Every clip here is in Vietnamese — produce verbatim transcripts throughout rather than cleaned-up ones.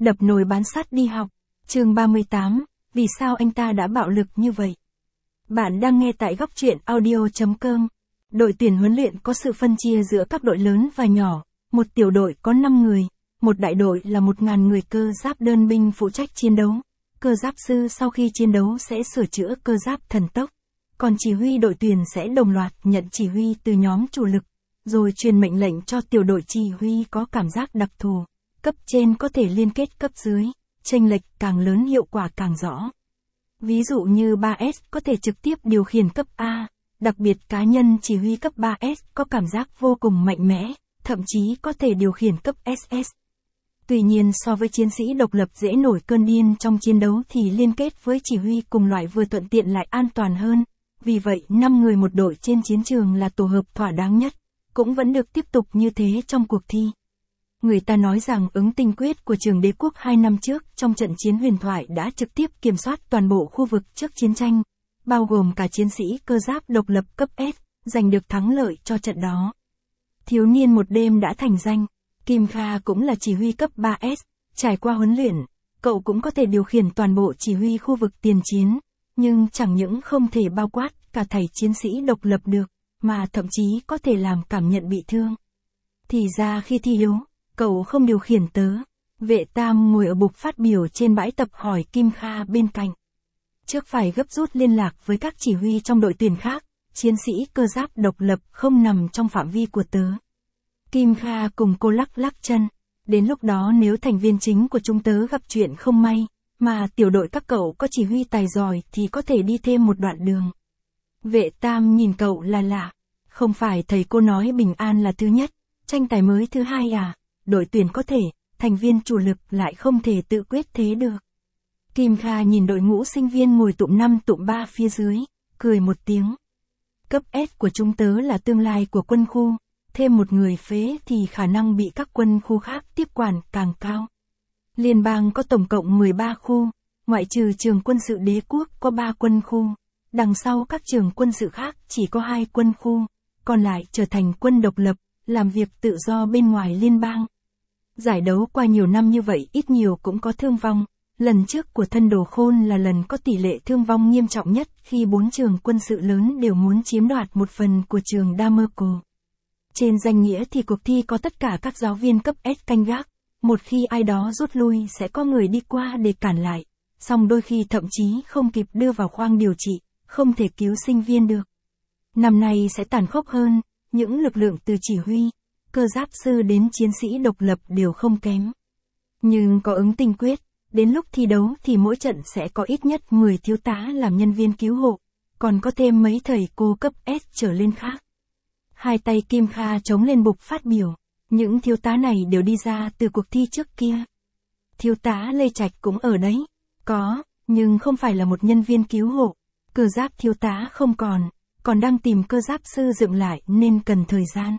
đập nồi bán sắt đi học. Chương ba mươi tám, vì sao anh ta đã bạo lực như vậy? Bạn đang nghe tại góc truyện audio chấm com. Đội tuyển huấn luyện có sự phân chia giữa các đội lớn và nhỏ, một tiểu đội có năm người, một đại đội là một nghìn người cơ giáp đơn binh phụ trách chiến đấu. Cơ giáp sư sau khi chiến đấu sẽ sửa chữa cơ giáp thần tốc, còn chỉ huy đội tuyển sẽ đồng loạt nhận chỉ huy từ nhóm chủ lực, rồi truyền mệnh lệnh cho tiểu đội chỉ huy có cảm giác đặc thù. Cấp trên có thể liên kết cấp dưới, chênh lệch càng lớn hiệu quả càng rõ. Ví dụ như ba S có thể trực tiếp điều khiển cấp A, đặc biệt cá nhân chỉ huy cấp ba S có cảm giác vô cùng mạnh mẽ, thậm chí có thể điều khiển cấp ét ét. Tuy nhiên so với chiến sĩ độc lập dễ nổi cơn điên trong chiến đấu thì liên kết với chỉ huy cùng loại vừa thuận tiện lại an toàn hơn. Vì vậy năm người một đội trên chiến trường là tổ hợp thỏa đáng nhất, cũng vẫn được tiếp tục như thế trong cuộc thi. Người ta nói rằng ứng tinh quyết của trường Đế quốc hai năm trước trong trận chiến huyền thoại đã trực tiếp kiểm soát toàn bộ khu vực trước chiến tranh, bao gồm cả chiến sĩ cơ giáp độc lập cấp S, giành được thắng lợi cho trận đó. Thiếu niên một đêm đã thành danh, Kim Kha cũng là chỉ huy cấp ba S, trải qua huấn luyện, cậu cũng có thể điều khiển toàn bộ chỉ huy khu vực tiền chiến, nhưng chẳng những không thể bao quát cả thảy chiến sĩ độc lập được, mà thậm chí có thể làm cảm nhận bị thương. Thì ra khi thi đấu, cậu không điều khiển tớ. Vệ Tam ngồi ở bục phát biểu trên bãi tập hỏi Kim Kha bên cạnh. Trước phải gấp rút liên lạc với các chỉ huy trong đội tuyển khác, chiến sĩ cơ giáp độc lập không nằm trong phạm vi của tớ. Kim Kha cùng cô lắc lắc chân. Đến lúc đó nếu thành viên chính của chúng tớ gặp chuyện không may, mà tiểu đội các cậu có chỉ huy tài giỏi thì có thể đi thêm một đoạn đường. Vệ Tam nhìn cậu là lạ. Không phải thầy cô nói bình an là thứ nhất, tranh tài mới thứ hai à? Đội tuyển có thể, thành viên chủ lực lại không thể tự quyết thế được. Kim Kha nhìn đội ngũ sinh viên ngồi tụm năm tụm ba phía dưới, cười một tiếng. Cấp S của chúng tớ là tương lai của quân khu, thêm một người phế thì khả năng bị các quân khu khác tiếp quản càng cao. Liên bang có tổng cộng mười ba khu, ngoại trừ trường quân sự đế quốc có ba quân khu, đằng sau các trường quân sự khác chỉ có hai quân khu, còn lại trở thành quân độc lập, làm việc tự do bên ngoài liên bang. Giải đấu qua nhiều năm như vậy ít nhiều cũng có thương vong, lần trước của thân đồ khôn là lần có tỷ lệ thương vong nghiêm trọng nhất khi bốn trường quân sự lớn đều muốn chiếm đoạt một phần của trường Damerco. Trên danh nghĩa thì cuộc thi có tất cả các giáo viên cấp S canh gác, một khi ai đó rút lui sẽ có người đi qua để cản lại, song đôi khi thậm chí không kịp đưa vào khoang điều trị, không thể cứu sinh viên được. Năm nay sẽ tàn khốc hơn, những lực lượng từ chỉ huy, cơ giáp sư đến chiến sĩ độc lập đều không kém. Nhưng có ứng tinh quyết, đến lúc thi đấu thì mỗi trận sẽ có ít nhất mười thiếu tá làm nhân viên cứu hộ, còn có thêm mấy thầy cô cấp S trở lên khác. Hai tay Kim Kha chống lên bục phát biểu, những thiếu tá này đều đi ra từ cuộc thi trước kia. Thiếu tá Lê Trạch cũng ở đấy, có, nhưng không phải là một nhân viên cứu hộ, cơ giáp thiếu tá không còn, còn đang tìm cơ giáp sư dựng lại nên cần thời gian.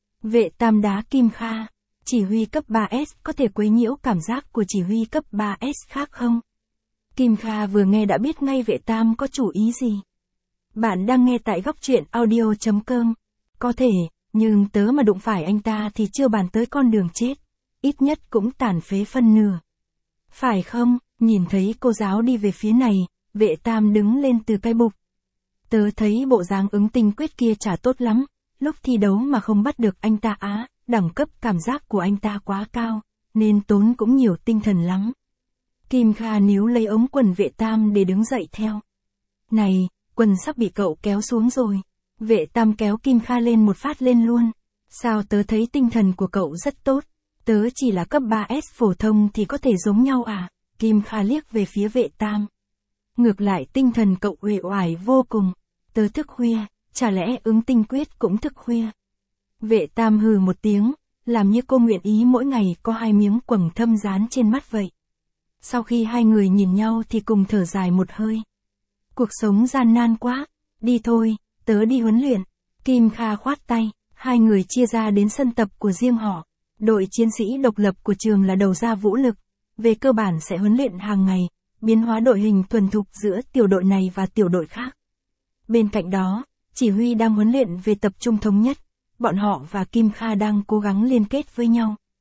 Vệ Tam đá Kim Kha, chỉ huy cấp ba S có thể quấy nhiễu cảm giác của chỉ huy cấp ba S khác không? Kim Kha vừa nghe đã biết ngay Vệ Tam có chủ ý gì. Bạn đang nghe tại góc truyện audio chấm com. Có thể, nhưng tớ mà đụng phải anh ta thì chưa bàn tới con đường chết, ít nhất cũng tàn phế phân nửa. Phải không? Nhìn thấy cô giáo đi về phía này, Vệ Tam đứng lên từ cái bục. Tớ thấy bộ dáng ứng tinh quyết kia chả tốt lắm, lúc thi đấu mà không bắt được anh ta á, đẳng cấp cảm giác của anh ta quá cao, nên tốn cũng nhiều tinh thần lắm. Kim Kha níu lấy ống quần Vệ Tam để đứng dậy theo. Này, quần sắp bị cậu kéo xuống rồi. Vệ Tam kéo Kim Kha lên một phát lên luôn. Sao tớ thấy tinh thần của cậu rất tốt, tớ chỉ là cấp ba S phổ thông thì có thể giống nhau à? Kim Kha liếc về phía Vệ Tam. Ngược lại tinh thần cậu uể oải vô cùng, tớ thức khuya, chả lẽ ứng tinh quyết cũng thức khuya? Vệ Tam hừ một tiếng, làm như cô nguyện ý mỗi ngày có hai miếng quầng thâm dán trên mắt vậy. Sau khi hai người nhìn nhau thì cùng thở dài một hơi. Cuộc sống gian nan quá, đi thôi, tớ đi huấn luyện. Kim Kha khoát tay, hai người chia ra đến sân tập của riêng họ. Đội chiến sĩ độc lập của trường là đầu ra vũ lực, về cơ bản sẽ huấn luyện hàng ngày, biến hóa đội hình thuần thục giữa tiểu đội này và tiểu đội khác. Bên cạnh đó, chỉ huy đang huấn luyện về tập trung thống nhất, bọn họ và Kim Kha đang cố gắng liên kết với nhau.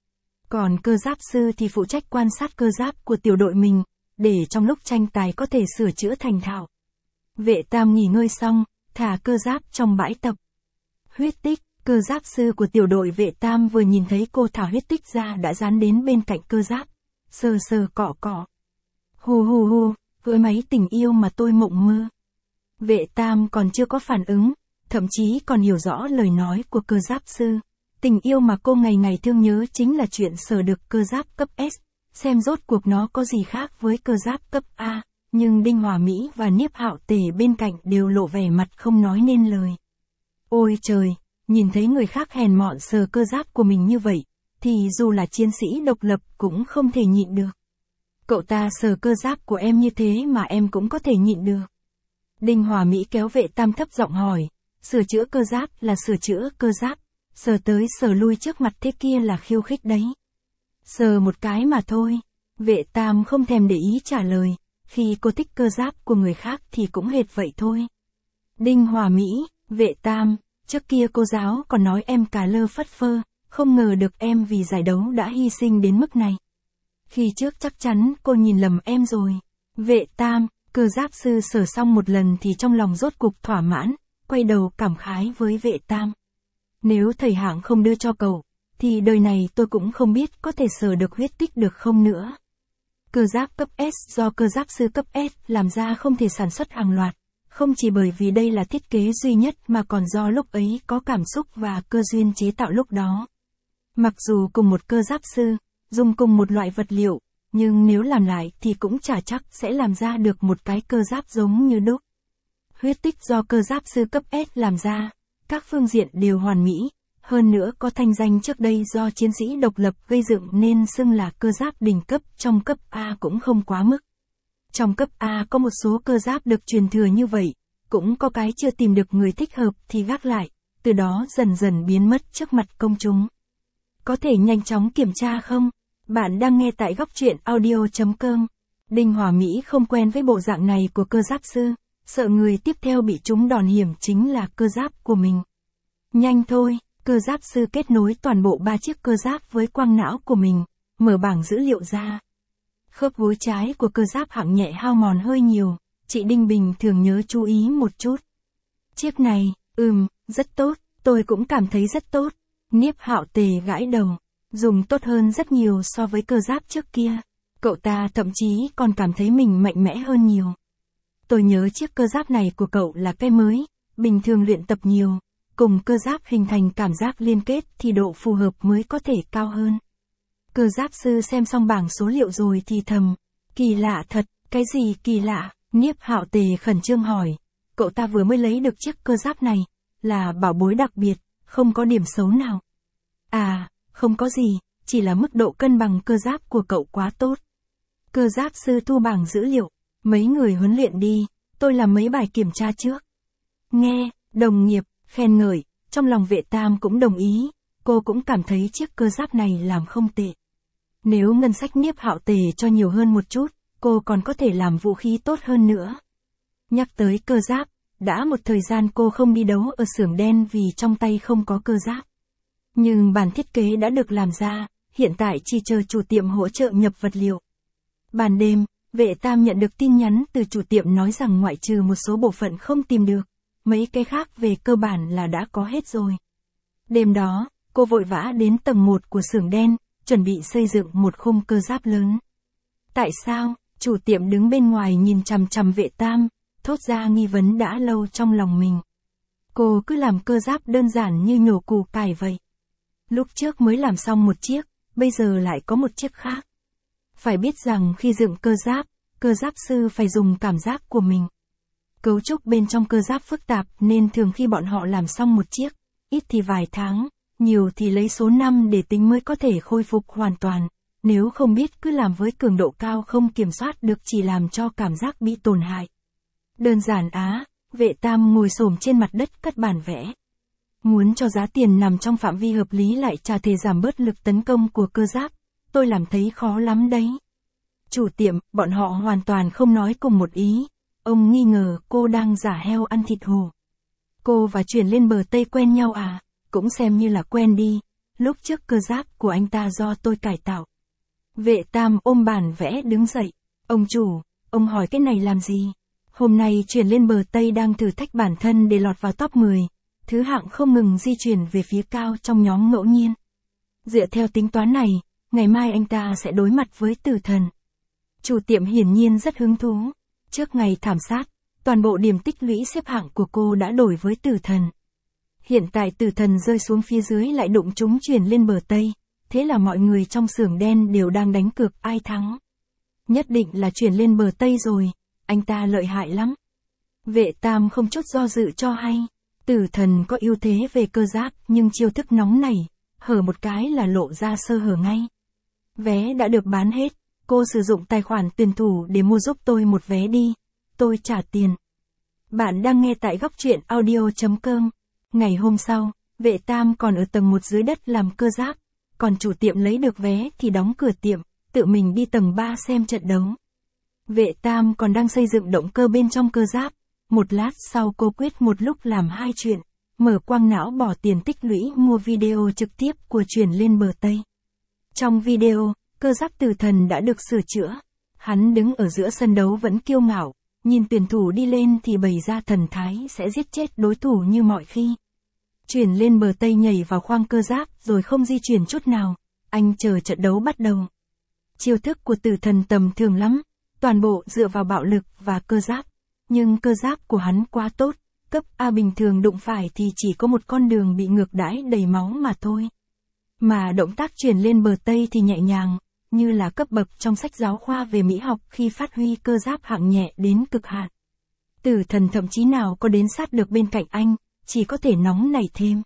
Còn cơ giáp sư thì phụ trách quan sát cơ giáp của tiểu đội mình, để trong lúc tranh tài có thể sửa chữa thành thạo. Vệ Tam nghỉ ngơi xong, thả cơ giáp trong bãi tập. Huyết tích, cơ giáp sư của tiểu đội Vệ Tam vừa nhìn thấy cô thả huyết tích ra đã dán đến bên cạnh cơ giáp, sờ sờ cọ cọ. Hù hù hù, với máy tình yêu mà tôi mộng mơ. Vệ Tam còn chưa có phản ứng, thậm chí còn hiểu rõ lời nói của cơ giáp sư. Tình yêu mà cô ngày ngày thương nhớ chính là chuyện sờ được cơ giáp cấp S, xem rốt cuộc nó có gì khác với cơ giáp cấp A, nhưng Đinh Hòa Mỹ và Niếp Hạo Tề bên cạnh đều lộ vẻ mặt không nói nên lời. Ôi trời, nhìn thấy người khác hèn mọn sờ cơ giáp của mình như vậy, thì dù là chiến sĩ độc lập cũng không thể nhịn được. Cậu ta sờ cơ giáp của em như thế mà em cũng có thể nhịn được. Đinh Hòa Mỹ kéo Vệ Tam thấp giọng hỏi, sửa chữa cơ giáp là sửa chữa cơ giáp, sờ tới sờ lui trước mặt thế kia là khiêu khích đấy. Sờ một cái mà thôi. Vệ Tam không thèm để ý trả lời, khi cô thích cơ giáp của người khác thì cũng hệt vậy thôi. Đinh Hòa Mỹ, Vệ Tam, trước kia cô giáo còn nói em cà lơ phất phơ, không ngờ được em vì giải đấu đã hy sinh đến mức này. Khi trước chắc chắn cô nhìn lầm em rồi. Vệ Tam, cơ giáp sư sờ xong một lần thì trong lòng rốt cục thỏa mãn, quay đầu cảm khái với Vệ Tam. Nếu thầy hạng không đưa cho cậu, thì đời này tôi cũng không biết có thể sờ được huyết tích được không nữa. Cơ giáp cấp S do cơ giáp sư cấp S làm ra không thể sản xuất hàng loạt, không chỉ bởi vì đây là thiết kế duy nhất mà còn do lúc ấy có cảm xúc và cơ duyên chế tạo lúc đó. Mặc dù cùng một cơ giáp sư, dùng cùng một loại vật liệu, nhưng nếu làm lại thì cũng chả chắc sẽ làm ra được một cái cơ giáp giống như đúc. Huyết tích do cơ giáp sư cấp S làm ra, các phương diện đều hoàn mỹ, hơn nữa có thanh danh trước đây do chiến sĩ độc lập gây dựng nên xưng là cơ giáp đỉnh cấp trong cấp A cũng không quá mức. Trong cấp A có một số cơ giáp được truyền thừa như vậy, cũng có cái chưa tìm được người thích hợp thì gác lại, từ đó dần dần biến mất trước mặt công chúng. Có thể nhanh chóng kiểm tra không? Bạn đang nghe tại góc truyện audio chấm com. Đinh Hòa Mỹ không quen với bộ dạng này của cơ giáp sư, sợ người tiếp theo bị trúng đòn hiểm chính là cơ giáp của mình. Nhanh thôi, cơ giáp sư kết nối toàn bộ ba chiếc cơ giáp với quang não của mình, mở bảng dữ liệu ra. Khớp gối trái của cơ giáp hạng nhẹ hao mòn hơi nhiều, chị Đinh bình thường nhớ chú ý một chút. Chiếc này, ừm, rất tốt, tôi cũng cảm thấy rất tốt. Niếp Hạo Tề gãi đầu, dùng tốt hơn rất nhiều so với cơ giáp trước kia. Cậu ta thậm chí còn cảm thấy mình mạnh mẽ hơn nhiều. Tôi nhớ chiếc cơ giáp này của cậu là cái mới, bình thường luyện tập nhiều, cùng cơ giáp hình thành cảm giác liên kết thì độ phù hợp mới có thể cao hơn. Cơ giáp sư xem xong bảng số liệu rồi thì thầm, kỳ lạ thật, cái gì kỳ lạ? Niếp Hạo Tề khẩn trương hỏi, cậu ta vừa mới lấy được chiếc cơ giáp này, là bảo bối đặc biệt, không có điểm xấu nào. À, không có gì, chỉ là mức độ cân bằng cơ giáp của cậu quá tốt. Cơ giáp sư thu bảng dữ liệu, mấy người huấn luyện đi, tôi làm mấy bài kiểm tra trước. Nghe, đồng nghiệp, khen ngợi, trong lòng Vệ Tam cũng đồng ý, cô cũng cảm thấy chiếc cơ giáp này làm không tệ. Nếu ngân sách Niếp Hạo Tề cho nhiều hơn một chút, cô còn có thể làm vũ khí tốt hơn nữa. Nhắc tới cơ giáp, đã một thời gian cô không đi đấu ở xưởng đen vì trong tay không có cơ giáp. Nhưng bản thiết kế đã được làm ra, hiện tại chỉ chờ chủ tiệm hỗ trợ nhập vật liệu. Ban đêm, Vệ Tam nhận được tin nhắn từ chủ tiệm nói rằng ngoại trừ một số bộ phận không tìm được, mấy cái khác về cơ bản là đã có hết rồi. Đêm đó, cô vội vã đến tầng một của xưởng đen, chuẩn bị xây dựng một khung cơ giáp lớn. Tại sao? Chủ tiệm đứng bên ngoài nhìn chằm chằm Vệ Tam, thốt ra nghi vấn đã lâu trong lòng mình. Cô cứ làm cơ giáp đơn giản như nhổ củ cải vậy. Lúc trước mới làm xong một chiếc, bây giờ lại có một chiếc khác. Phải biết rằng khi dựng cơ giáp, cơ giáp sư phải dùng cảm giác của mình. Cấu trúc bên trong cơ giáp phức tạp nên thường khi bọn họ làm xong một chiếc, ít thì vài tháng, nhiều thì lấy số năm để tính mới có thể khôi phục hoàn toàn. Nếu không biết cứ làm với cường độ cao không kiểm soát được chỉ làm cho cảm giác bị tổn hại. Đơn giản á, Vệ Tam ngồi xổm trên mặt đất cắt bản vẽ. Muốn cho giá tiền nằm trong phạm vi hợp lý lại chả thể giảm bớt lực tấn công của cơ giáp, tôi làm thấy khó lắm đấy. Chủ tiệm, bọn họ hoàn toàn không nói cùng một ý. Ông nghi ngờ cô đang giả heo ăn thịt hổ. Cô và chuyển lên bờ Tây quen nhau à? Cũng xem như là quen đi. lúc trước cơ giáp của anh ta do tôi cải tạo. Vệ Tam ôm bản vẽ đứng dậy. Ông chủ, ông hỏi cái này làm gì? Hôm nay chuyển lên bờ Tây đang thử thách bản thân để lọt vào top mười, thứ hạng không ngừng di chuyển về phía cao trong nhóm ngẫu nhiên. Dựa theo tính toán này, ngày mai anh ta sẽ đối mặt với tử thần. Chủ tiệm hiển nhiên rất hứng thú. Trước ngày thảm sát, toàn bộ điểm tích lũy xếp hạng của cô đã đổi với tử thần. Hiện tại tử thần rơi xuống phía dưới lại đụng chúng chuyển lên bờ Tây, thế là mọi người trong xưởng đen đều đang đánh cược ai thắng. Nhất định là chuyển lên bờ Tây rồi, anh ta lợi hại lắm. Vệ Tam không chút do dự cho hay, tử thần có ưu thế về cơ giáp nhưng chiêu thức nóng này, hở một cái là lộ ra sơ hở ngay. Vé đã được bán hết, cô sử dụng tài khoản tuyển thủ để mua giúp tôi một vé đi, tôi trả tiền. Bạn đang nghe tại góc truyện audio chấm com. Ngày hôm sau, Vệ Tam còn ở tầng một dưới đất làm cơ giáp, còn chủ tiệm lấy được vé thì đóng cửa tiệm, tự mình đi tầng ba xem trận đấu. Vệ Tam còn đang xây dựng động cơ bên trong cơ giáp, một lát sau cô quyết một lúc làm hai chuyện, mở quang não bỏ tiền tích lũy mua video trực tiếp của chuyển lên bờ Tây. Trong video, cơ giáp tử thần đã được sửa chữa, hắn đứng ở giữa sân đấu vẫn kiêu ngạo, nhìn tuyển thủ đi lên thì bày ra thần thái sẽ giết chết đối thủ như mọi khi. Chuyển lên bờ Tây nhảy vào khoang cơ giáp rồi không di chuyển chút nào, anh chờ trận đấu bắt đầu. Chiêu thức của tử thần tầm thường lắm, toàn bộ dựa vào bạo lực và cơ giáp, nhưng cơ giáp của hắn quá tốt, cấp A bình thường đụng phải thì chỉ có một con đường bị ngược đãi đầy máu mà thôi. Mà động tác chuyển lên bờ Tây thì nhẹ nhàng, như là cấp bậc trong sách giáo khoa về mỹ học khi phát huy cơ giáp hạng nhẹ đến cực hạn. Tử thần thậm chí nào có đến sát được bên cạnh anh, chỉ có thể nóng nảy thêm.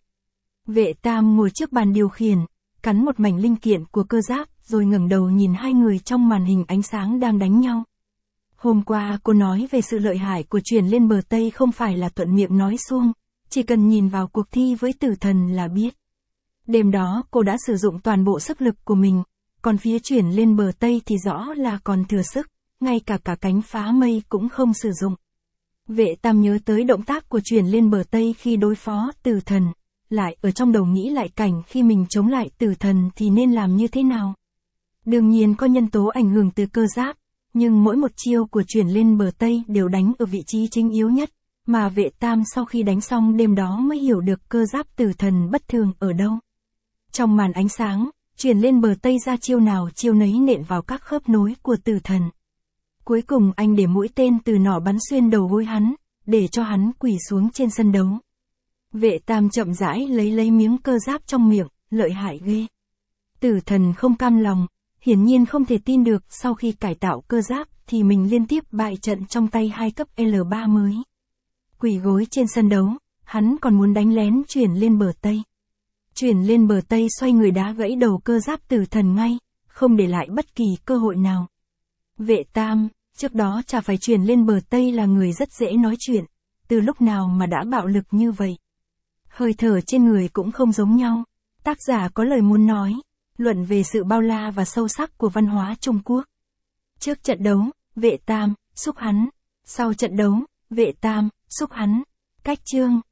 Vệ Tam ngồi trước bàn điều khiển, cắn một mảnh linh kiện của cơ giáp rồi ngẩng đầu nhìn hai người trong màn hình ánh sáng đang đánh nhau. Hôm qua cô nói về sự lợi hại của chuyển lên bờ Tây không phải là thuận miệng nói suông, chỉ cần nhìn vào cuộc thi với tử thần là biết. Đêm đó cô đã sử dụng toàn bộ sức lực của mình, còn phía chuyển lên bờ Tây thì rõ là còn thừa sức, ngay cả cả cánh phá mây cũng không sử dụng. Vệ Tam nhớ tới động tác của chuyển lên bờ Tây khi đối phó tử thần, lại ở trong đầu nghĩ lại cảnh khi mình chống lại tử thần thì nên làm như thế nào. Đương nhiên có nhân tố ảnh hưởng từ cơ giáp, nhưng mỗi một chiêu của chuyển lên bờ Tây đều đánh ở vị trí chính yếu nhất, mà Vệ Tam sau khi đánh xong đêm đó mới hiểu được cơ giáp tử thần bất thường ở đâu. Trong màn ánh sáng, chuyển lên bờ Tây ra chiêu nào chiêu nấy nện vào các khớp nối của tử thần. Cuối cùng anh để mũi tên từ nỏ bắn xuyên đầu gối hắn, để cho hắn quỳ xuống trên sân đấu. Vệ Tam chậm rãi lấy lấy miếng cơ giáp trong miệng, lợi hại ghê. Tử thần không cam lòng, hiển nhiên không thể tin được sau khi cải tạo cơ giáp thì mình liên tiếp bại trận trong tay hai cấp L ba mới. Quỳ gối trên sân đấu, hắn còn muốn đánh lén chuyển lên bờ Tây. Chuyển lên bờ Tây xoay người đá gãy đầu cơ giáp tử thần ngay, không để lại bất kỳ cơ hội nào. Vệ Tam, trước đó chả phải chuyển lên bờ Tây là người rất dễ nói chuyện, từ lúc nào mà đã bạo lực như vậy. Hơi thở trên người cũng không giống nhau, tác giả có lời muốn nói, luận về sự bao la và sâu sắc của văn hóa Trung Quốc. Trước trận đấu, Vệ Tam, xúc hắn. Sau trận đấu, Vệ Tam, xúc hắn. Cách chương.